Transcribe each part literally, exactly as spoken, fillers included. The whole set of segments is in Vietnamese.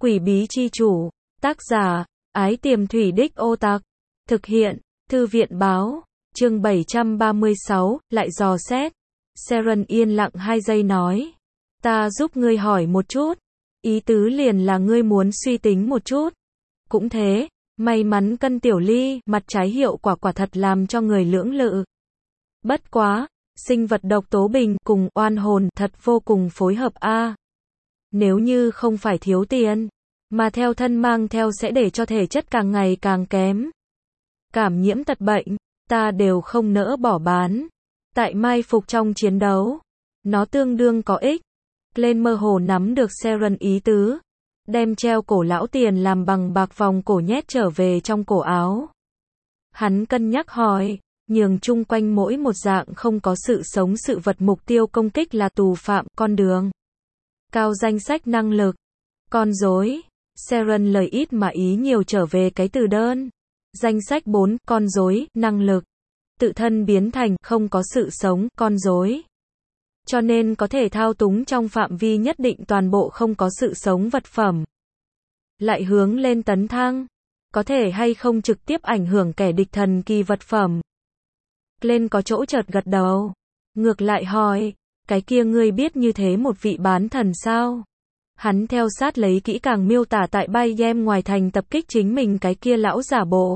Quỷ bí chi chủ. Tác giả, Ái Tiềm Thủy Đích Ô Tặc. Thực hiện, Thư viện báo. Chương bảy trăm ba mươi sáu, lại dò xét. Seren yên lặng hai giây nói. Ta giúp ngươi hỏi một chút. Ý tứ liền là ngươi muốn suy tính một chút. Cũng thế, may mắn cân tiểu ly, mặt trái hiệu quả quả thật làm cho người lưỡng lự. Bất quá, sinh vật độc tố bình cùng oan hồn thật vô cùng phối hợp a. Nếu như không phải thiếu tiền, mà theo thân mang theo sẽ để cho thể chất càng ngày càng kém. Cảm nhiễm tật bệnh, ta đều không nỡ bỏ bán. Tại mai phục trong chiến đấu, nó tương đương có ích. Lên mơ hồ nắm được Seren ý tứ, đem treo cổ lão tiền làm bằng bạc vòng cổ nhét trở về trong cổ áo. Hắn cân nhắc hỏi, nhường chung quanh mỗi một dạng không có sự sống sự vật mục tiêu công kích là tù phạm, con đường. Cao danh sách năng lực, con rối. Seren lời ít mà ý nhiều trở về cái từ đơn. Danh sách bốn, con rối, năng lực. Tự thân biến thành không có sự sống, con rối. Cho nên có thể thao túng trong phạm vi nhất định toàn bộ không có sự sống vật phẩm. Lại hướng lên tấn thăng. Có thể hay không trực tiếp ảnh hưởng kẻ địch thần kỳ vật phẩm. Lên có chỗ chợt gật đầu. Ngược lại hỏi, cái kia ngươi biết như thế một vị bán thần sao? Hắn theo sát lấy kỹ càng miêu tả tại bay game ngoài thành tập kích chính mình cái kia lão giả bộ.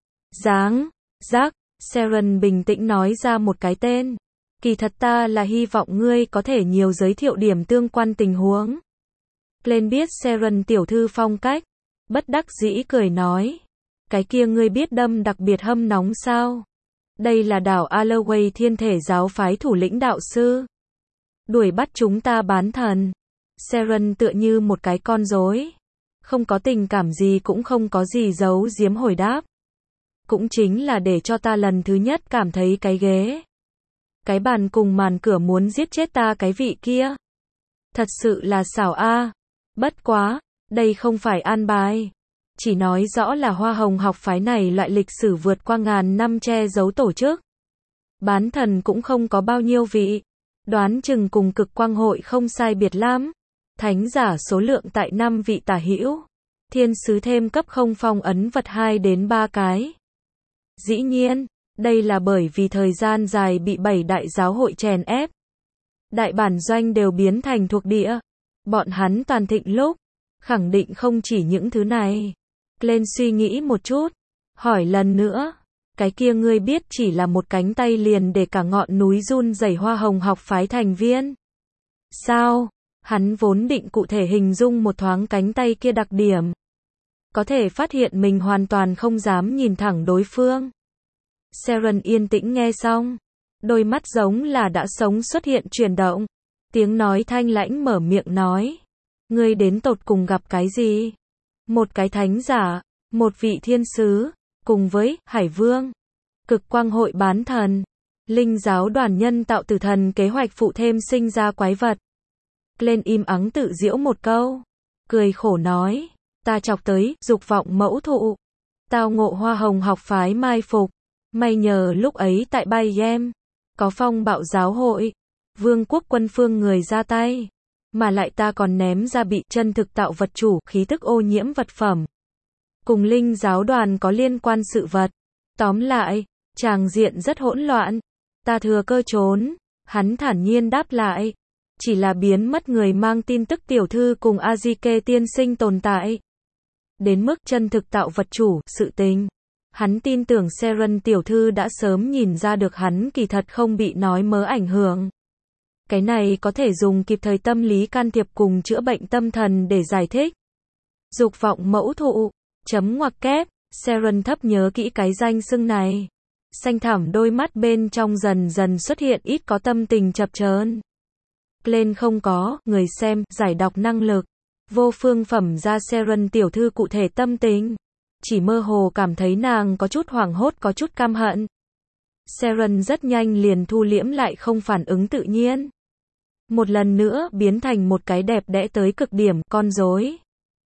Dáng, giác, Seren bình tĩnh nói ra một cái tên. Kỳ thật ta là hy vọng ngươi có thể nhiều giới thiệu điểm tương quan tình huống. Lên biết Seren tiểu thư phong cách. Bất đắc dĩ cười nói. Cái kia ngươi biết đâm đặc biệt hâm nóng sao? Đây là đảo Alloway thiên thể giáo phái thủ lĩnh đạo sư. Đuổi bắt chúng ta bán thần. Seren tựa như một cái con rối. Không có tình cảm gì cũng không có gì giấu giếm hồi đáp. Cũng chính là để cho ta lần thứ nhất cảm thấy cái ghế. Cái bàn cùng màn cửa muốn giết chết ta cái vị kia. Thật sự là xảo a. Bất quá, đây không phải an bài. Chỉ nói rõ là Hoa Hồng học phái này loại lịch sử vượt qua ngàn năm che giấu tổ chức. Bán thần cũng không có bao nhiêu vị. Đoán chừng cùng cực quang hội không sai biệt lắm. Thánh giả số lượng tại năm vị tả hữu. Thiên sứ thêm cấp không phong ấn vật hai đến ba cái. Dĩ nhiên, đây là bởi vì thời gian dài bị bảy đại giáo hội chèn ép. Đại bản doanh đều biến thành thuộc địa. Bọn hắn toàn thịnh lúc. Khẳng định không chỉ những thứ này. Lên suy nghĩ một chút. Hỏi lần nữa. Cái kia ngươi biết chỉ là một cánh tay liền để cả ngọn núi run rẩy Hoa Hồng học phái thành viên. Sao? Hắn vốn định cụ thể hình dung một thoáng cánh tay kia đặc điểm. Có thể phát hiện mình hoàn toàn không dám nhìn thẳng đối phương. Seren yên tĩnh nghe xong. Đôi mắt giống là đã sống xuất hiện chuyển động. Tiếng nói thanh lãnh mở miệng nói. Ngươi đến tột cùng gặp cái gì? Một cái thánh giả, một vị thiên sứ, cùng với Hải Vương, cực quang hội bán thần, linh giáo đoàn nhân tạo tử thần kế hoạch phụ thêm sinh ra quái vật. Lên im ắng tự giễu một câu, cười khổ nói, ta chọc tới dục vọng mẫu thụ, tao ngộ Hoa Hồng học phái mai phục, may nhờ lúc ấy tại bay game, có phong bạo giáo hội, vương quốc quân phương người ra tay. Mà lại ta còn ném ra bị chân thực tạo vật chủ, khí tức ô nhiễm vật phẩm. Cùng linh giáo đoàn có liên quan sự vật. Tóm lại, tràng diện rất hỗn loạn. Ta thừa cơ trốn. Hắn thản nhiên đáp lại. Chỉ là biến mất người mang tin tức tiểu thư cùng Azike tiên sinh tồn tại. Đến mức chân thực tạo vật chủ, sự tình. Hắn tin tưởng Seren tiểu thư đã sớm nhìn ra được hắn kỳ thật không bị nói mớ ảnh hưởng. Cái này có thể dùng kịp thời tâm lý can thiệp cùng chữa bệnh tâm thần để giải thích. Dục vọng mẫu thụ, chấm ngoặc kép, Seren thấp nhớ kỹ cái danh xưng này. Xanh thẳm đôi mắt bên trong dần dần xuất hiện ít có tâm tình chập chờn. Lên không có, người xem, giải đọc năng lực. Vô phương phẩm ra Seren tiểu thư cụ thể tâm tình. Chỉ mơ hồ cảm thấy nàng có chút hoảng hốt có chút căm hận. Seren rất nhanh liền thu liễm lại không phản ứng tự nhiên. Một lần nữa biến thành một cái đẹp đẽ tới cực điểm con rối.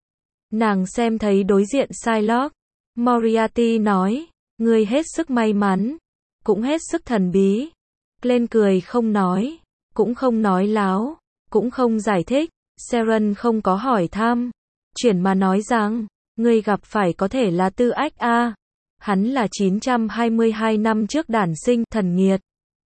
Nàng xem thấy đối diện Psylocke. Moriarty nói, ngươi hết sức may mắn, cũng hết sức thần bí. Lên cười không nói, cũng không nói láo, cũng không giải thích. Seren không có hỏi thăm. Chuyển mà nói rằng, ngươi gặp phải có thể là Tư Ách a. Hắn là chín trăm hai mươi hai năm trước đản sinh, thần nghiệt.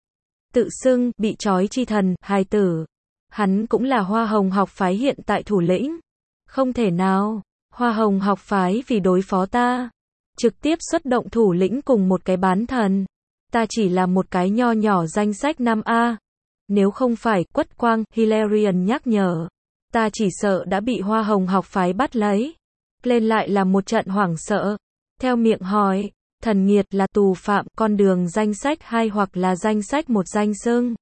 Tự xưng, bị trói chi thần, hài tử. Hắn cũng là Hoa Hồng học phái hiện tại thủ lĩnh. Không thể nào, Hoa Hồng học phái vì đối phó ta, trực tiếp xuất động thủ lĩnh cùng một cái bán thần. Ta chỉ là một cái nho nhỏ danh sách năm a. Nếu không phải, Quất Quang, Hilarion nhắc nhở, ta chỉ sợ đã bị Hoa Hồng học phái bắt lấy. Lên lại là một trận hoảng sợ. Theo miệng hỏi, thần nghiệt là tù phạm, con đường danh sách hai hoặc là danh sách một danh xưng.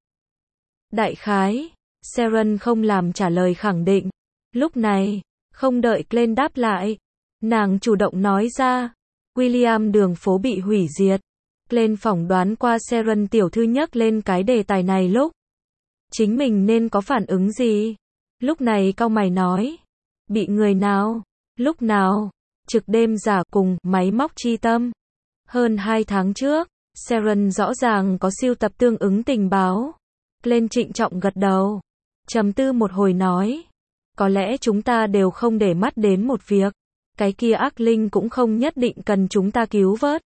Đại khái, Seren không làm trả lời khẳng định. Lúc này, không đợi Glenn đáp lại, nàng chủ động nói ra, William đường phố bị hủy diệt. Glenn phỏng đoán qua Seren tiểu thư nhắc lên cái đề tài này lúc chính mình nên có phản ứng gì. Lúc này cau mày nói, bị người nào, lúc nào, trực đêm giả cùng máy móc chi tâm. Hơn hai tháng trước, Seren rõ ràng có sưu tập tương ứng tình báo. Glenn trịnh trọng gật đầu, trầm tư một hồi nói, có lẽ chúng ta đều không để mắt đến một việc, cái kia ác linh cũng không nhất định cần chúng ta cứu vớt.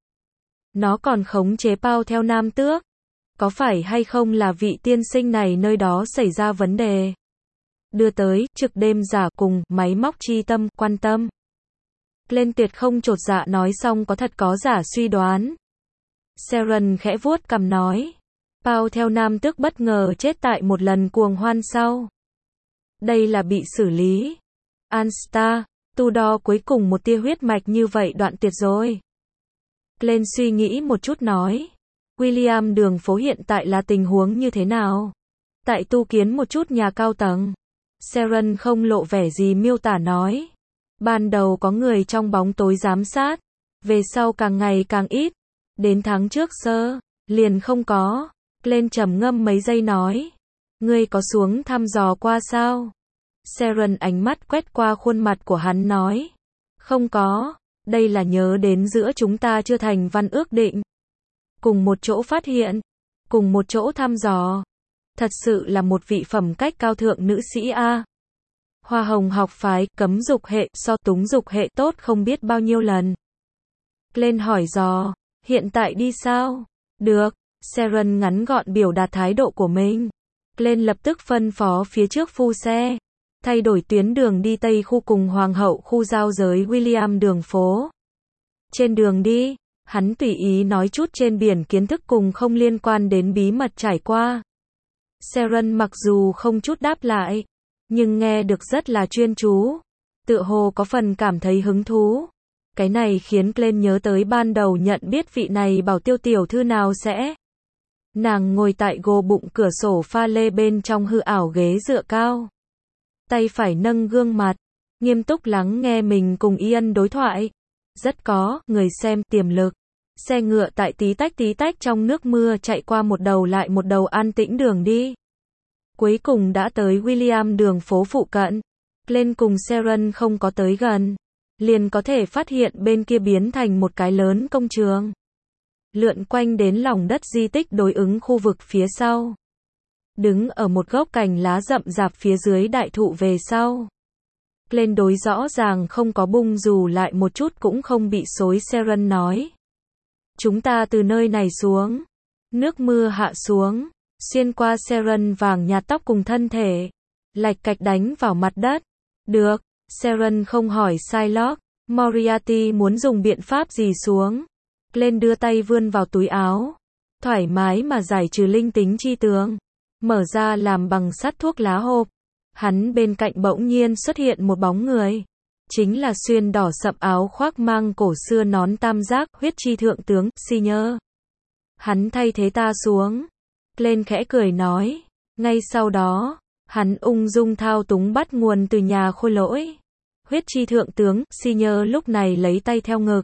Nó còn khống chế Pao theo nam tước. Có phải hay không là vị tiên sinh này nơi đó xảy ra vấn đề? Đưa tới, trực đêm giả cùng, máy móc chi tâm, quan tâm. Glenn tuyệt không chột dạ nói xong có thật có giả suy đoán. Seren khẽ vuốt cằm nói, Pao theo nam tước bất ngờ chết tại một lần cuồng hoan sau. Đây là bị xử lý. Anstar, Tudor cuối cùng một tia huyết mạch như vậy đoạn tuyệt rồi. Glenn suy nghĩ một chút nói, William đường phố hiện tại là tình huống như thế nào? Tại tu kiến một chút nhà cao tầng. Seren không lộ vẻ gì miêu tả nói, ban đầu có người trong bóng tối giám sát, về sau càng ngày càng ít, đến tháng trước sơ, liền không có. Glenn trầm ngâm mấy giây nói, ngươi có xuống thăm dò qua sao? Seren ánh mắt quét qua khuôn mặt của hắn nói, không có, đây là nhớ đến giữa chúng ta chưa thành văn ước định. Cùng một chỗ phát hiện, cùng một chỗ thăm dò. Thật sự là một vị phẩm cách cao thượng nữ sĩ a. Hoa Hồng học phái, cấm dục hệ, so túng dục hệ tốt không biết bao nhiêu lần. Glenn hỏi dò, hiện tại đi sao? Được, Seren ngắn gọn biểu đạt thái độ của mình. Glenn lập tức phân phó phía trước phu xe, thay đổi tuyến đường đi Tây khu cùng Hoàng hậu khu giao giới William đường phố. Trên đường đi, hắn tùy ý nói chút trên biển kiến thức cùng không liên quan đến bí mật trải qua. Seren mặc dù không chút đáp lại, nhưng nghe được rất là chuyên chú, tựa hồ có phần cảm thấy hứng thú. Cái này khiến Glenn nhớ tới ban đầu nhận biết vị này bảo tiêu tiểu thư nào sẽ. Nàng ngồi tại gồ bụng cửa sổ pha lê bên trong hư ảo ghế dựa cao. Tay phải nâng gương mặt, nghiêm túc lắng nghe mình cùng Ian đối thoại. Rất có, người xem, tiềm lực. Xe ngựa tại tí tách tí tách trong nước mưa chạy qua một đầu lại một đầu an tĩnh đường đi. Cuối cùng đã tới William đường phố phụ cận. Glenn cùng Seren không có tới gần, liền có thể phát hiện bên kia biến thành một cái lớn công trường. Lượn quanh đến lòng đất di tích đối ứng khu vực phía sau. Đứng ở một gốc cành lá rậm rạp phía dưới đại thụ về sau. Glenn đối rõ ràng không có bung dù lại một chút cũng không bị xối. Seren nói, chúng ta từ nơi này xuống. Nước mưa hạ xuống, xuyên qua Seren vàng nhạt tóc cùng thân thể, lạch cạch đánh vào mặt đất. Được, Seren không hỏi Psylocke, Moriarty muốn dùng biện pháp gì xuống. Glenn đưa tay vươn vào túi áo, thoải mái mà giải trừ linh tính chi tướng, mở ra làm bằng sắt thuốc lá hộp. Hắn bên cạnh bỗng nhiên xuất hiện một bóng người, chính là xuyên đỏ sậm áo khoác mang cổ xưa nón tam giác, huyết chi thượng tướng, Senior. Hắn thay thế ta xuống. Glenn khẽ cười nói. Ngay sau đó, hắn ung dung thao túng bắt nguồn từ nhà khôi lỗi. Huyết chi thượng tướng, Senior lúc này lấy tay theo ngực.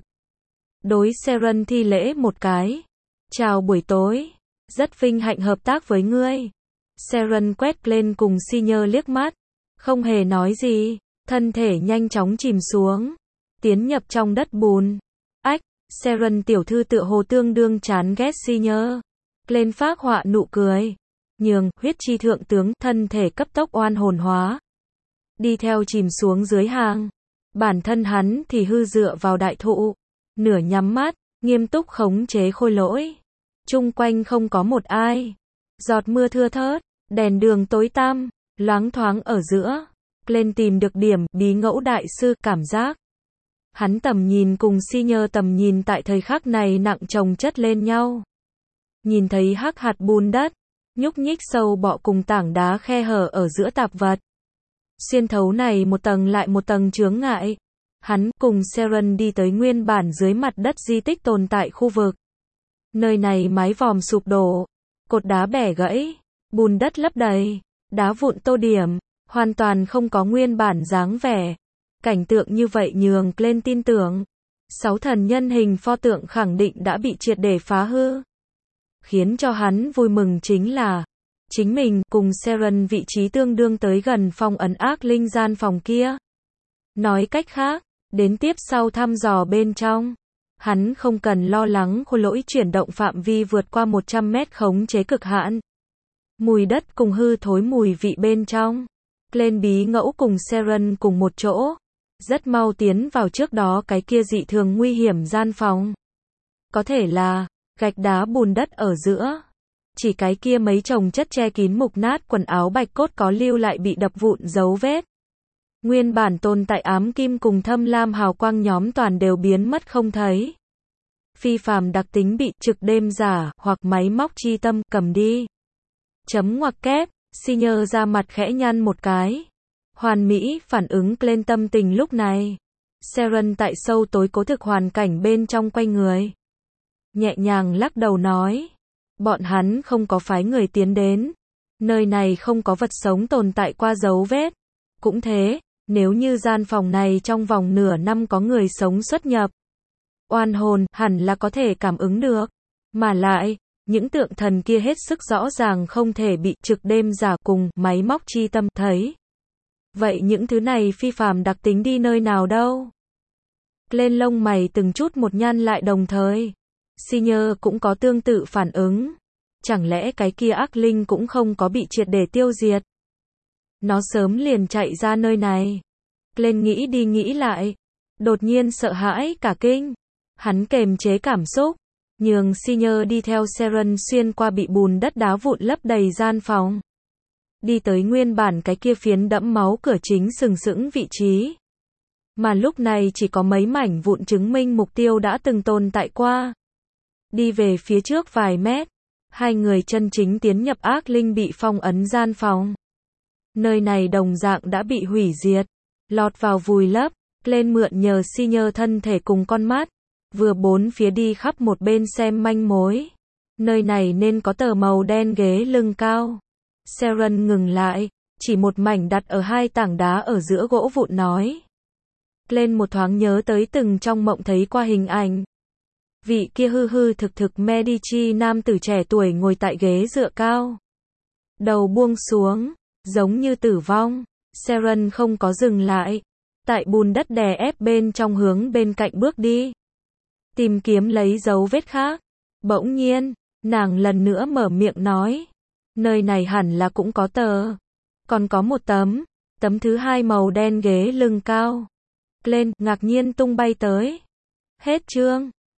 Đối Seren thi lễ một cái. Chào buổi tối. Rất vinh hạnh hợp tác với ngươi. Seren quét Glenn cùng Senior liếc mắt. Không hề nói gì. Thân thể nhanh chóng chìm xuống. Tiến nhập trong đất bùn. Ách, Seren tiểu thư tựa hồ tương đương chán ghét Senior. Glenn phác họa nụ cười. Nhường, huyết chi thượng tướng, thân thể cấp tốc oan hồn hóa. Đi theo chìm xuống dưới hang. Bản thân hắn thì hư dựa vào đại thụ, nửa nhắm mắt, nghiêm túc khống chế khôi lỗi. Chung quanh không có một ai. Giọt mưa thưa thớt, đèn đường tối tăm, loáng thoáng ở giữa. Lên tìm được điểm bí ngẫu đại sư cảm giác. Hắn tầm nhìn cùng si nhơ tầm nhìn tại thời khắc này nặng chồng chất lên nhau. Nhìn thấy hắc hạt bùn đất, nhúc nhích sâu bọ cùng tảng đá khe hở ở giữa tạp vật. Xuyên thấu này một tầng lại một tầng chướng ngại. Hắn cùng Seren đi tới nguyên bản dưới mặt đất di tích tồn tại khu vực. Nơi này mái vòm sụp đổ, cột đá bẻ gãy, bùn đất lấp đầy, đá vụn tô điểm, hoàn toàn không có nguyên bản dáng vẻ. Cảnh tượng như vậy nhường Glenn tin tưởng, sáu thần nhân hình pho tượng khẳng định đã bị triệt để phá hư. Khiến cho hắn vui mừng chính là, chính mình cùng Seren vị trí tương đương tới gần phong ấn ác linh gian phòng kia. Nói cách khác, đến tiếp sau thăm dò bên trong, hắn không cần lo lắng khối lỗi chuyển động phạm vi vượt qua một trăm mét khống chế cực hạn. Mùi đất cùng hư thối mùi vị bên trong. Glenn bí ngẫu cùng Seren cùng một chỗ. Rất mau tiến vào trước đó cái kia dị thường nguy hiểm gian phòng. Có thể là, gạch đá bùn đất ở giữa. Chỉ cái kia mấy chồng chất che kín mục nát quần áo bạch cốt có lưu lại bị đập vụn dấu vết. Nguyên bản tồn tại ám kim cùng thâm lam hào quang nhóm toàn đều biến mất không thấy. Phi phàm đặc tính bị trực đêm giả hoặc máy móc chi tâm cầm đi. Chấm ngoặc kép, si nhơ ra mặt khẽ nhăn một cái. Hoàn mỹ phản ứng lên tâm tình lúc này. Seren tại sâu tối cố thực hoàn cảnh bên trong quay người. Nhẹ nhàng lắc đầu nói. Bọn hắn không có phái người tiến đến. Nơi này không có vật sống tồn tại qua dấu vết. Cũng thế, nếu như gian phòng này trong vòng nửa năm có người sống xuất nhập. Oan hồn hẳn là có thể cảm ứng được. Mà lại, những tượng thần kia hết sức rõ ràng không thể bị trực đêm giả cùng máy móc chi tâm thấy. Vậy những thứ này phi phàm đặc tính đi nơi nào đâu? Lên lông mày từng chút một nhăn lại đồng thời. Si nhơ cũng có tương tự phản ứng. Chẳng lẽ cái kia ác linh cũng không có bị triệt để tiêu diệt? Nó sớm liền chạy ra nơi này. Lên nghĩ đi nghĩ lại. Đột nhiên sợ hãi cả kinh. Hắn kềm chế cảm xúc. Nhường si nhơ đi theo Seren xuyên qua bị bùn đất đá vụn lấp đầy gian phòng. Đi tới nguyên bản cái kia phiến đẫm máu cửa chính sừng sững vị trí. Mà lúc này chỉ có mấy mảnh vụn chứng minh mục tiêu đã từng tồn tại qua. Đi về phía trước vài mét. Hai người chân chính tiến nhập ác linh bị phong ấn gian phòng. Nơi này đồng dạng đã bị hủy diệt. Lọt vào vùi lấp. Lên mượn nhờ si nhơ thân thể cùng con mắt. Vừa bốn phía đi khắp một bên xem manh mối. Nơi này nên có tờ màu đen ghế lưng cao. Seren ngừng lại, chỉ một mảnh đặt ở hai tảng đá ở giữa gỗ vụn nói. Lên một thoáng nhớ tới từng trong mộng thấy qua hình ảnh. Vị kia hư hư thực thực Medici nam tử trẻ tuổi ngồi tại ghế dựa cao. Đầu buông xuống, giống như tử vong. Seren không có dừng lại. Tại bùn đất đè ép bên trong hướng bên cạnh bước đi. Tìm kiếm lấy dấu vết khác. Bỗng nhiên, nàng lần nữa mở miệng nói. Nơi này hẳn là cũng có tờ. Còn có một tấm. Tấm thứ hai màu đen ghế lưng cao. Lên, ngạc nhiên tung bay tới. Hết chương.